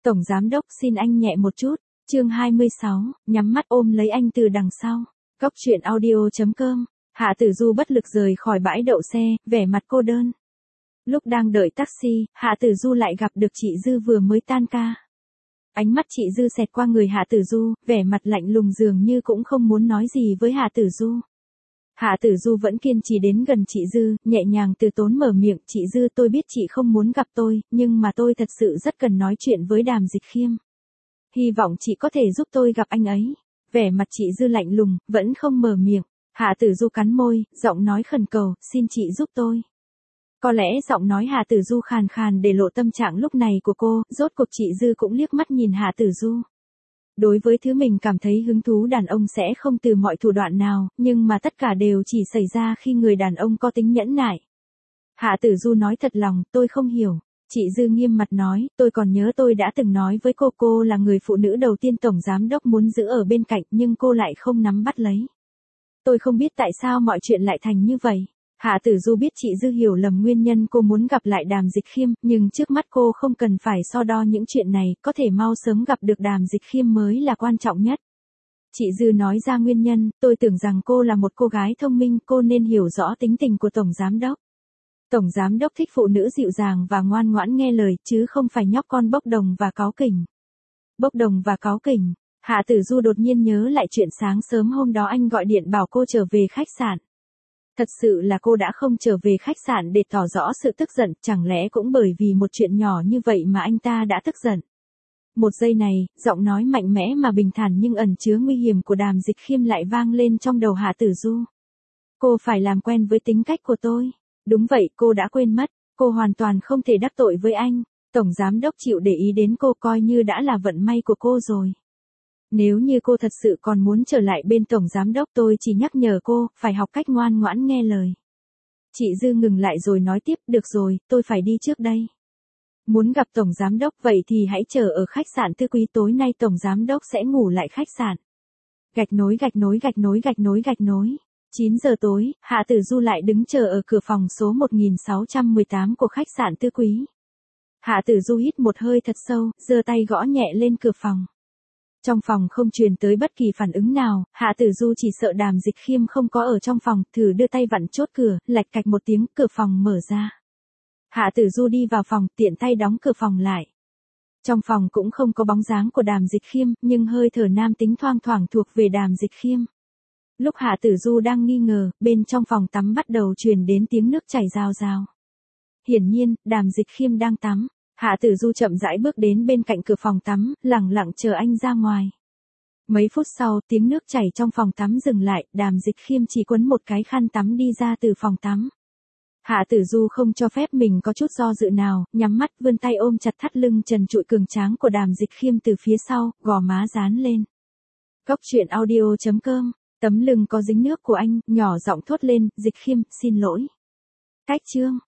Tổng giám đốc xin anh nhẹ một chút. Chương 26, nhắm mắt ôm lấy anh từ đằng sau. Góc truyện audio.com. Hạ Tử Du bất lực rời khỏi bãi đậu xe, vẻ mặt cô đơn. Lúc đang đợi taxi, Hạ Tử Du lại gặp được chị Dư vừa mới tan ca. Ánh mắt chị Dư xẹt qua người Hạ Tử Du, vẻ mặt lạnh lùng dường như cũng không muốn nói gì với Hạ Tử Du. Hạ Tử Du vẫn kiên trì đến gần chị Dư, nhẹ nhàng từ tốn mở miệng, chị Dư tôi biết chị không muốn gặp tôi, nhưng mà tôi thật sự rất cần nói chuyện với Đàm Dịch Khiêm. Hy vọng chị có thể giúp tôi gặp anh ấy. Vẻ mặt chị Dư lạnh lùng, vẫn không mở miệng. Hạ Tử Du cắn môi, giọng nói khẩn cầu, xin chị giúp tôi. Có lẽ giọng nói Hạ Tử Du khàn khàn để lộ tâm trạng lúc này của cô, rốt cuộc chị Dư cũng liếc mắt nhìn Hạ Tử Du. Đối với thứ mình cảm thấy hứng thú đàn ông sẽ không từ mọi thủ đoạn nào, nhưng mà tất cả đều chỉ xảy ra khi người đàn ông có tính nhẫn nại. Hạ Tử Du nói thật lòng, tôi không hiểu. Chị Dư nghiêm mặt nói, tôi còn nhớ tôi đã từng nói với cô là người phụ nữ đầu tiên Tổng Giám Đốc muốn giữ ở bên cạnh nhưng cô lại không nắm bắt lấy. Tôi không biết tại sao mọi chuyện lại thành như vậy. Hạ Tử Du biết chị Dư hiểu lầm nguyên nhân cô muốn gặp lại Đàm Dịch Khiêm, nhưng trước mắt cô không cần phải so đo những chuyện này, có thể mau sớm gặp được Đàm Dịch Khiêm mới là quan trọng nhất. Chị Dư nói ra nguyên nhân, tôi tưởng rằng cô là một cô gái thông minh, cô nên hiểu rõ tính tình của Tổng Giám Đốc. Tổng Giám Đốc thích phụ nữ dịu dàng và ngoan ngoãn nghe lời, chứ không phải nhóc con bốc đồng và cáu kỉnh. Bốc đồng và cáu kỉnh. Hạ Tử Du đột nhiên nhớ lại chuyện sáng sớm hôm đó anh gọi điện bảo cô trở về khách sạn. Thật sự là cô đã không trở về khách sạn để tỏ rõ sự tức giận, chẳng lẽ cũng bởi vì một chuyện nhỏ như vậy mà anh ta đã tức giận. Một giây này, giọng nói mạnh mẽ mà bình thản nhưng ẩn chứa nguy hiểm của Đàm Dịch Khiêm lại vang lên trong đầu Hạ Tử Du. Cô phải làm quen với tính cách của tôi. Đúng vậy, cô đã quên mất, cô hoàn toàn không thể đắc tội với anh. Tổng Giám Đốc chịu để ý đến cô coi như đã là vận may của cô rồi. Nếu như cô thật sự còn muốn trở lại bên Tổng Giám Đốc tôi chỉ nhắc nhở cô, phải học cách ngoan ngoãn nghe lời. Chị Dư ngừng lại rồi nói tiếp, được rồi, tôi phải đi trước đây. Muốn gặp Tổng Giám Đốc vậy thì hãy chờ ở khách sạn Tư Quý, tối nay Tổng Giám Đốc sẽ ngủ lại khách sạn. Gạch nối gạch nối gạch nối gạch nối gạch nối. 9 giờ tối, Hạ Tử Du lại đứng chờ ở cửa phòng số 1618 của khách sạn Tư Quý. Hạ Tử Du hít một hơi thật sâu, giơ tay gõ nhẹ lên cửa phòng. Trong phòng không truyền tới bất kỳ phản ứng nào, Hạ Tử Du chỉ sợ Đàm Dịch Khiêm không có ở trong phòng, thử đưa tay vặn chốt cửa, lạch cạch một tiếng, cửa phòng mở ra. Hạ Tử Du đi vào phòng, tiện tay đóng cửa phòng lại. Trong phòng cũng không có bóng dáng của Đàm Dịch Khiêm, nhưng hơi thở nam tính thoang thoảng thuộc về Đàm Dịch Khiêm. Lúc Hạ Tử Du đang nghi ngờ, bên trong phòng tắm bắt đầu truyền đến tiếng nước chảy rào rào. Hiển nhiên, Đàm Dịch Khiêm đang tắm. Hạ Tử Du chậm rãi bước đến bên cạnh cửa phòng tắm, lẳng lặng chờ anh ra ngoài. Mấy phút sau, tiếng nước chảy trong phòng tắm dừng lại, Đàm Dịch Khiêm chỉ quấn một cái khăn tắm đi ra từ phòng tắm. Hạ Tử Du không cho phép mình có chút do dự nào, nhắm mắt vươn tay ôm chặt thắt lưng trần trụi cường tráng của Đàm Dịch Khiêm từ phía sau, gò má dán lên. Góc truyện audio.com. Tấm lưng có dính nước của anh, nhỏ giọng thốt lên, Dịch Khiêm, xin lỗi. Cách chương.